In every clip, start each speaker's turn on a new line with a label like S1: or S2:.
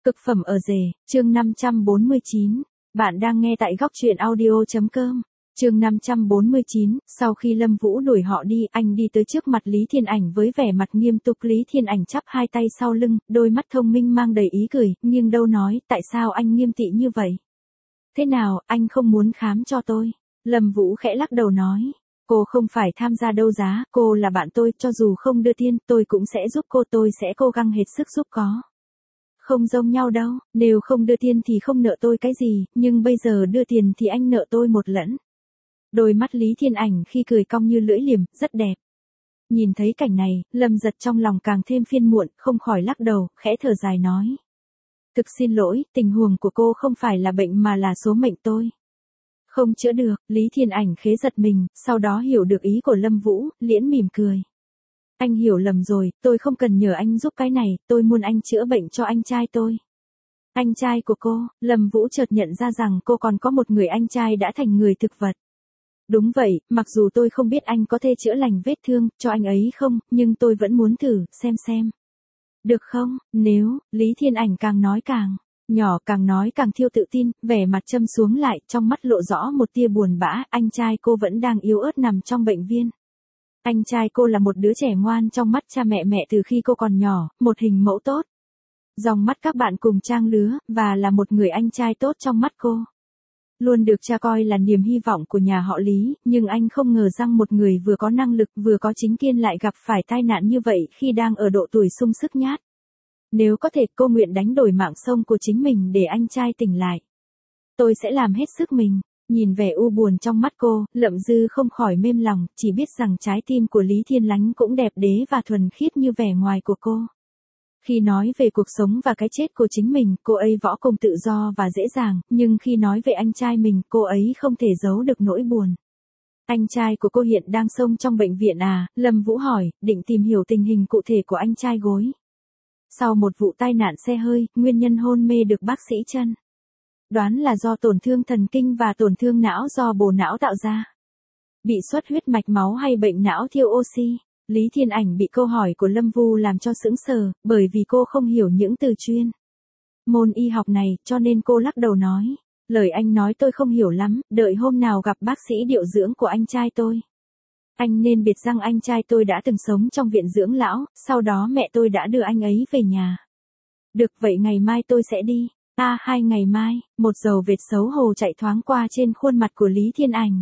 S1: Cực phẩm ở rể, chương 549. Bạn đang nghe tại góc truyện audio.com. Chương 549, sau khi Lâm Vũ đuổi họ đi, anh đi tới trước mặt Lý Thiên Ảnh với vẻ mặt nghiêm túc. Lý Thiên Ảnh chắp hai tay sau lưng, đôi mắt thông minh mang đầy ý cười, nghiêng đầu nói, tại sao anh nghiêm tị như vậy? Thế nào, anh không muốn khám cho tôi? Lâm Vũ khẽ lắc đầu nói, cô không phải tham gia đấu giá, cô là bạn tôi, cho dù không đưa tiền, tôi cũng sẽ giúp cô, tôi sẽ cố gắng hết sức giúp có. Không giống nhau đâu, nếu không đưa tiền thì không nợ tôi cái gì, nhưng bây giờ đưa tiền thì anh nợ tôi một lẫn. Đôi mắt Lý Thiên Ảnh khi cười cong như lưỡi liềm, rất đẹp. Nhìn thấy cảnh này, Lâm Giật trong lòng càng thêm phiền muộn, không khỏi lắc đầu, khẽ thở dài nói. Thực xin lỗi, tình huống của cô không phải là bệnh mà là số mệnh tôi. Không chữa được, Lý Thiên Ảnh khế giật mình, sau đó hiểu được ý của Lâm Vũ, liễn mỉm cười. Anh hiểu lầm rồi, tôi không cần nhờ anh giúp cái này, tôi muốn anh chữa bệnh cho anh trai tôi. Anh trai của cô, Lâm Vũ chợt nhận ra rằng cô còn có một người anh trai đã thành người thực vật. Đúng vậy, mặc dù tôi không biết anh có thể chữa lành vết thương cho anh ấy không, nhưng tôi vẫn muốn thử, xem. Được không, nếu, Lý Thiên Ảnh càng nói càng nhỏ, càng nói càng thiêu tự tin, vẻ mặt châm xuống lại, trong mắt lộ rõ một tia buồn bã, anh trai cô vẫn đang yếu ớt nằm trong bệnh viện. Anh trai cô là một đứa trẻ ngoan trong mắt cha mẹ từ khi cô còn nhỏ, một hình mẫu tốt. Dòng mắt các bạn cùng trang lứa, và là một người anh trai tốt trong mắt cô. Luôn được cha coi là niềm hy vọng của nhà họ Lý, nhưng anh không ngờ rằng một người vừa có năng lực vừa có chính kiến lại gặp phải tai nạn như vậy khi đang ở độ tuổi sung sức nhát. Nếu có thể cô nguyện đánh đổi mạng sống của chính mình để anh trai tỉnh lại. Tôi sẽ làm hết sức mình. Nhìn vẻ u buồn trong mắt cô, Lâm Dư không khỏi mềm lòng, chỉ biết rằng trái tim của Lý Thiên Lánh cũng đẹp đẽ và thuần khiết như vẻ ngoài của cô. Khi nói về cuộc sống và cái chết của chính mình, cô ấy võ công tự do và dễ dàng, nhưng khi nói về anh trai mình, cô ấy không thể giấu được nỗi buồn. Anh trai của cô hiện đang xông trong bệnh viện à? Lâm Vũ hỏi, định tìm hiểu tình hình cụ thể của anh trai gối. Sau một vụ tai nạn xe hơi, nguyên nhân hôn mê được bác sĩ chân đoán là do tổn thương thần kinh và tổn thương não do bồ não tạo ra. Bị xuất huyết mạch máu hay bệnh não thiếu oxy? Lý Thiên Ảnh bị câu hỏi của Lâm Vũ làm cho sững sờ, bởi vì cô không hiểu những từ chuyên môn y học này, cho nên cô lắc đầu nói. Lời anh nói tôi không hiểu lắm, đợi hôm nào gặp bác sĩ điều dưỡng của anh trai tôi. Anh nên biết rằng anh trai tôi đã từng sống trong viện dưỡng lão, sau đó mẹ tôi đã đưa anh ấy về nhà. Được vậy ngày mai tôi sẽ đi. 2 ngày mai, một dầu vệt xấu hổ chạy thoáng qua trên khuôn mặt của Lý Thiên Ảnh.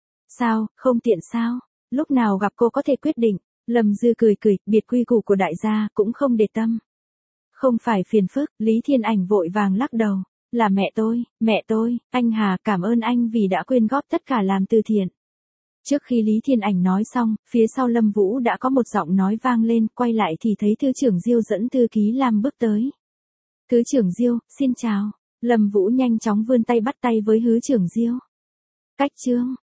S1: Sao, không tiện sao? Lúc nào gặp cô có thể quyết định. Lâm Dư cười, biệt quy củ của đại gia cũng không để tâm. Không phải phiền phức, Lý Thiên Ảnh vội vàng lắc đầu. Là mẹ tôi, anh Hà cảm ơn anh vì đã quyên góp tất cả làm từ thiện. Trước khi Lý Thiên Ảnh nói xong, phía sau Lâm Vũ đã có một giọng nói vang lên, quay lại thì thấy Thứ trưởng Diêu dẫn thư ký Lam bước tới. Thứ trưởng Diêu, xin chào. Lâm Vũ nhanh chóng vươn tay bắt tay với Thứ trưởng Diêu. Cách chương